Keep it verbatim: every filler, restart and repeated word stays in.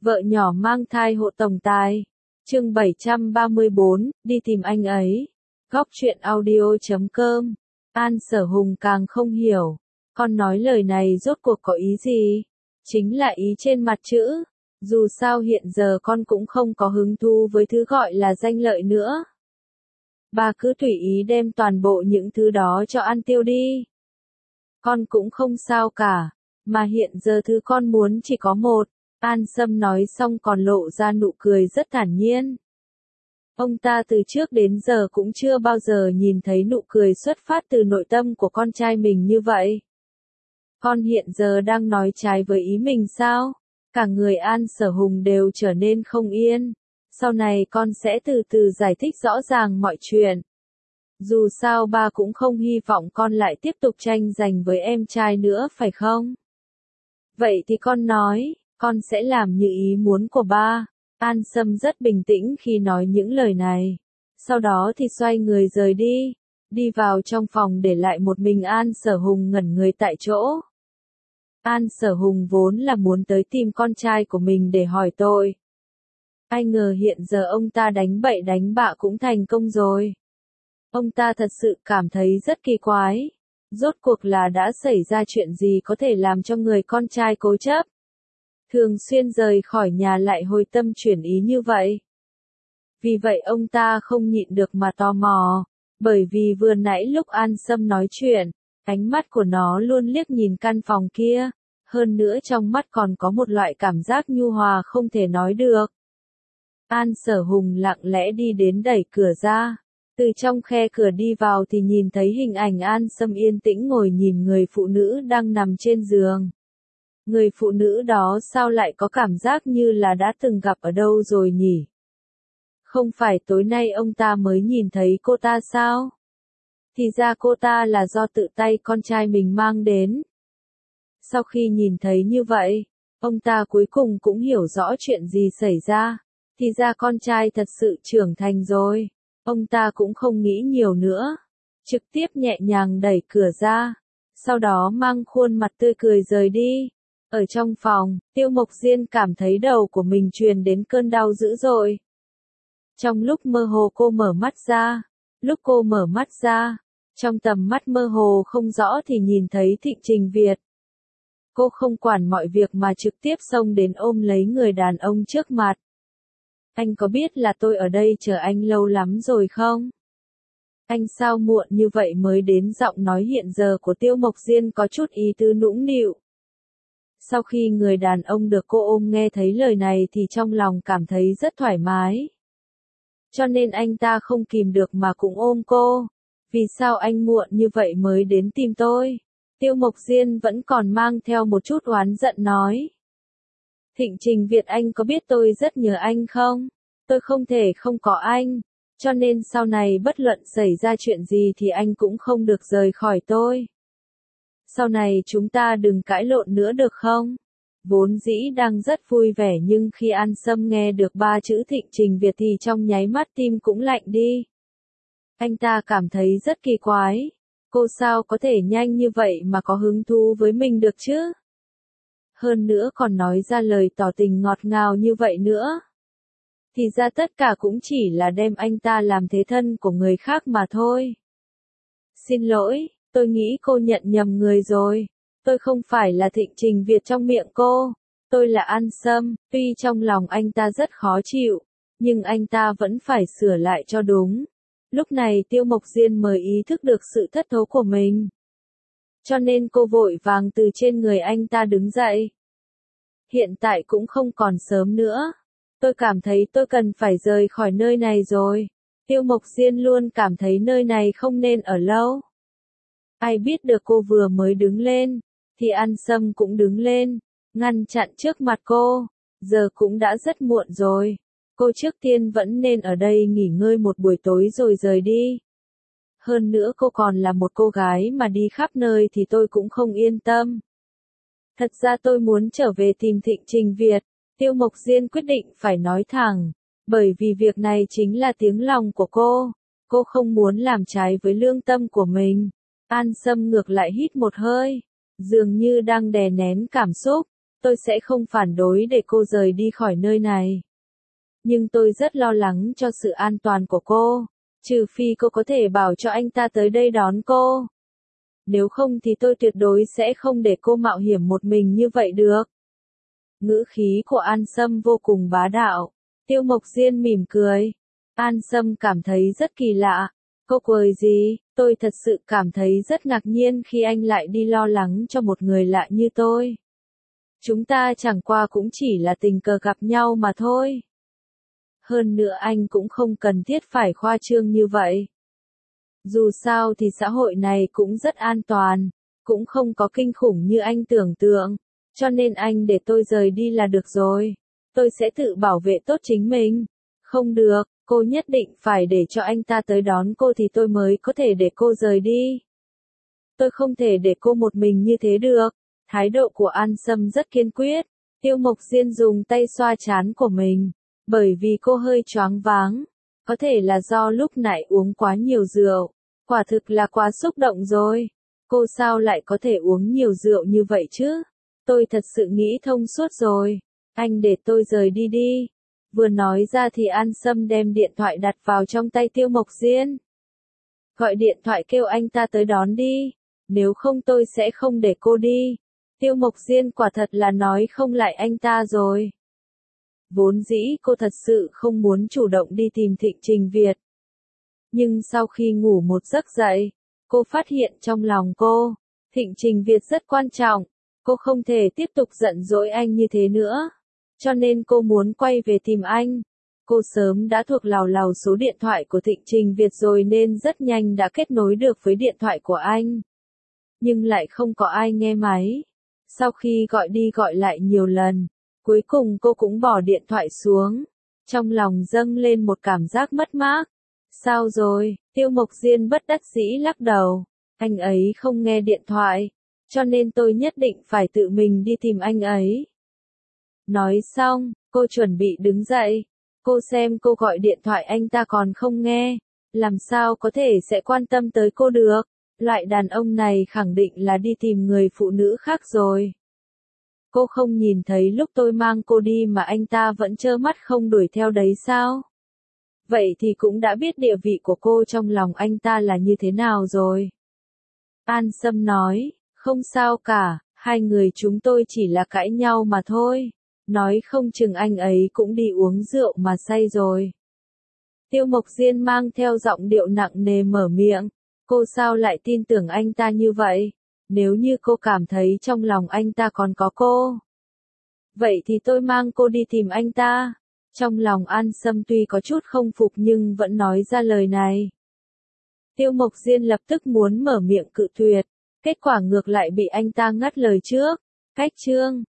Vợ nhỏ mang thai hộ tổng tài. Chương bảy trăm ba mươi bốn, đi tìm anh ấy. Góc truyện audio chấm com. An Sở Hùng càng không hiểu. Con nói lời này rốt cuộc có ý gì? Chính là ý trên mặt chữ. Dù sao hiện giờ con cũng không có hứng thú với thứ gọi là danh lợi nữa. Bà cứ tùy ý đem toàn bộ những thứ đó cho ăn tiêu đi. Con cũng không sao cả. Mà hiện giờ thứ con muốn chỉ có một. An Sâm nói xong còn lộ ra nụ cười rất thản nhiên. Ông ta từ trước đến giờ cũng chưa bao giờ nhìn thấy nụ cười xuất phát từ nội tâm của con trai mình như vậy. Con hiện giờ đang nói trái với ý mình sao? Cả người An Sở Hùng đều trở nên không yên. Sau này con sẽ từ từ giải thích rõ ràng mọi chuyện. Dù sao ba cũng không hy vọng con lại tiếp tục tranh giành với em trai nữa phải không? Vậy thì con nói, con sẽ làm như ý muốn của ba. An Sâm rất bình tĩnh khi nói những lời này. Sau đó thì xoay người rời đi. Đi vào trong phòng để lại một mình An Sở Hùng ngẩn người tại chỗ. An Sở Hùng vốn là muốn tới tìm con trai của mình để hỏi tội. Ai ngờ hiện giờ ông ta đánh bậy đánh bạ cũng thành công rồi. Ông ta thật sự cảm thấy rất kỳ quái. Rốt cuộc là đã xảy ra chuyện gì có thể làm cho người con trai cố chấp. Thường xuyên rời khỏi nhà lại hồi tâm chuyển ý như vậy. Vì vậy ông ta không nhịn được mà tò mò. Bởi vì vừa nãy lúc An Sâm nói chuyện, ánh mắt của nó luôn liếc nhìn căn phòng kia. Hơn nữa trong mắt còn có một loại cảm giác nhu hòa không thể nói được. An Sở Hùng lặng lẽ đi đến đẩy cửa ra. Từ trong khe cửa đi vào thì nhìn thấy hình ảnh An Sâm yên tĩnh ngồi nhìn người phụ nữ đang nằm trên giường. Người phụ nữ đó sao lại có cảm giác như là đã từng gặp ở đâu rồi nhỉ? Không phải tối nay ông ta mới nhìn thấy cô ta sao? Thì ra cô ta là do tự tay con trai mình mang đến. Sau khi nhìn thấy như vậy, ông ta cuối cùng cũng hiểu rõ chuyện gì xảy ra. Thì ra con trai thật sự trưởng thành rồi. Ông ta cũng không nghĩ nhiều nữa. Trực tiếp nhẹ nhàng đẩy cửa ra. Sau đó mang khuôn mặt tươi cười rời đi. Ở trong phòng, Tiêu Mộc Diên cảm thấy đầu của mình truyền đến cơn đau dữ dội. Trong lúc mơ hồ cô mở mắt ra. Lúc cô mở mắt ra, trong tầm mắt mơ hồ không rõ thì nhìn thấy Thịnh Trình Việt. Cô không quản mọi việc mà trực tiếp xông đến ôm lấy người đàn ông trước mặt. Anh có biết là tôi ở đây chờ anh lâu lắm rồi không? Anh sao muộn như vậy mới đến? Giọng nói hiện giờ của Tiêu Mộc Diên có chút ý tứ nũng nịu. Sau khi người đàn ông được cô ôm nghe thấy lời này thì trong lòng cảm thấy rất thoải mái. Cho nên anh ta không kìm được mà cũng ôm cô. Vì sao anh muộn như vậy mới đến tìm tôi? Tiêu Mộc Diên vẫn còn mang theo một chút oán giận nói. Thịnh Trình Việt, anh có biết tôi rất nhớ anh không? Tôi không thể không có anh. Cho nên sau này bất luận xảy ra chuyện gì thì anh cũng không được rời khỏi tôi. Sau này chúng ta đừng cãi lộn nữa được không? Vốn dĩ đang rất vui vẻ nhưng khi An Sâm nghe được ba chữ Thịnh Trình Việt thì trong nháy mắt tim cũng lạnh đi. Anh ta cảm thấy rất kỳ quái. Cô sao có thể nhanh như vậy mà có hứng thú với mình được chứ? Hơn nữa còn nói ra lời tỏ tình ngọt ngào như vậy nữa. Thì ra tất cả cũng chỉ là đem anh ta làm thế thân của người khác mà thôi. Xin lỗi, tôi nghĩ cô nhận nhầm người rồi. Tôi không phải là Thịnh Trình Việt trong miệng cô. Tôi là An Sâm. Tuy trong lòng anh ta rất khó chịu, nhưng anh ta vẫn phải sửa lại cho đúng. Lúc này Tiêu Mộc Diên mới ý thức được sự thất thố của mình. Cho nên cô vội vàng từ trên người anh ta đứng dậy. Hiện tại cũng không còn sớm nữa. Tôi cảm thấy tôi cần phải rời khỏi nơi này rồi. Tiêu Mộc Diên luôn cảm thấy nơi này không nên ở lâu. Ai biết được cô vừa mới đứng lên, thì An Sâm cũng đứng lên, ngăn chặn trước mặt cô. Giờ cũng đã rất muộn rồi. Cô trước tiên vẫn nên ở đây nghỉ ngơi một buổi tối rồi rời đi. Hơn nữa cô còn là một cô gái mà đi khắp nơi thì tôi cũng không yên tâm. Thật ra tôi muốn trở về tìm Thịnh Trình Việt. Tiêu Mộc Diên quyết định phải nói thẳng. Bởi vì việc này chính là tiếng lòng của cô. Cô không muốn làm trái với lương tâm của mình. An Sâm ngược lại hít một hơi. Dường như đang đè nén cảm xúc. tôi sẽ không phản đối để cô rời đi khỏi nơi này. Nhưng tôi rất lo lắng cho sự an toàn của cô, trừ phi cô có thể bảo cho anh ta tới đây đón cô. Nếu không thì tôi tuyệt đối sẽ không để cô mạo hiểm một mình như vậy được. Ngữ khí của An Sâm vô cùng bá đạo. Tiêu Mộc Diên mỉm cười. An Sâm cảm thấy rất kỳ lạ. Cô cười gì? Tôi thật sự cảm thấy rất ngạc nhiên khi anh lại đi lo lắng cho một người lạ như tôi. Chúng ta chẳng qua cũng chỉ là tình cờ gặp nhau mà thôi. Hơn nữa anh cũng không cần thiết phải khoa trương như vậy. Dù sao thì xã hội này cũng rất an toàn, cũng không có kinh khủng như anh tưởng tượng, cho nên anh để tôi rời đi là được rồi. Tôi sẽ tự bảo vệ tốt chính mình. Không được, cô nhất định phải để cho anh ta tới đón cô thì tôi mới có thể để cô rời đi. Tôi không thể để cô một mình như thế được. Thái độ của An Sâm rất kiên quyết. Tiêu Mộc Diên dùng tay xoa trán của mình, bởi vì cô hơi choáng váng. Có thể là do lúc nãy uống quá nhiều rượu. Quả thực là quá xúc động rồi. Cô sao lại có thể uống nhiều rượu như vậy chứ? Tôi thật sự nghĩ thông suốt rồi. Anh để tôi rời đi đi. Vừa nói ra thì An Sâm đem điện thoại đặt vào trong tay Tiêu Mộc Diên. Gọi điện thoại kêu anh ta tới đón đi. Nếu không tôi sẽ không để cô đi. Tiêu Mộc Diên quả thật là nói không lại anh ta rồi. Vốn dĩ cô thật sự không muốn chủ động đi tìm Thịnh Trình Việt. Nhưng sau khi ngủ một giấc dậy, cô phát hiện trong lòng cô, Thịnh Trình Việt rất quan trọng. Cô không thể tiếp tục giận dỗi anh như thế nữa. Cho nên cô muốn quay về tìm anh. Cô sớm đã thuộc lào lào số điện thoại của Thịnh Trình Việt rồi nên rất nhanh đã kết nối được với điện thoại của anh. Nhưng lại không có ai nghe máy. Sau khi gọi đi gọi lại nhiều lần, cuối cùng cô cũng bỏ điện thoại xuống. Trong lòng dâng lên một cảm giác mất mát. Sao rồi? Tiêu Mộc Diên bất đắc dĩ lắc đầu. Anh ấy không nghe điện thoại, cho nên tôi nhất định phải tự mình đi tìm anh ấy. Nói xong, cô chuẩn bị đứng dậy. Cô xem cô gọi điện thoại anh ta còn không nghe. Làm sao có thể sẽ quan tâm tới cô được? Loại đàn ông này khẳng định là đi tìm người phụ nữ khác rồi. Cô không nhìn thấy lúc tôi mang cô đi mà anh ta vẫn trơ mắt không đuổi theo đấy sao? Vậy thì cũng đã biết địa vị của cô trong lòng anh ta là như thế nào rồi. An Sâm nói, không sao cả, hai người chúng tôi chỉ là cãi nhau mà thôi. Nói không chừng anh ấy cũng đi uống rượu mà say rồi. Tiêu Mộc Diên mang theo giọng điệu nặng nề mở miệng. Cô sao lại tin tưởng anh ta như vậy? Nếu như cô cảm thấy trong lòng anh ta còn có cô, vậy thì tôi mang cô đi tìm anh ta. Trong lòng An Sâm tuy có chút không phục nhưng vẫn nói ra lời này. Tiêu Mộc Diên lập tức muốn mở miệng cự tuyệt. Kết quả ngược lại bị anh ta ngắt lời trước. Cách chương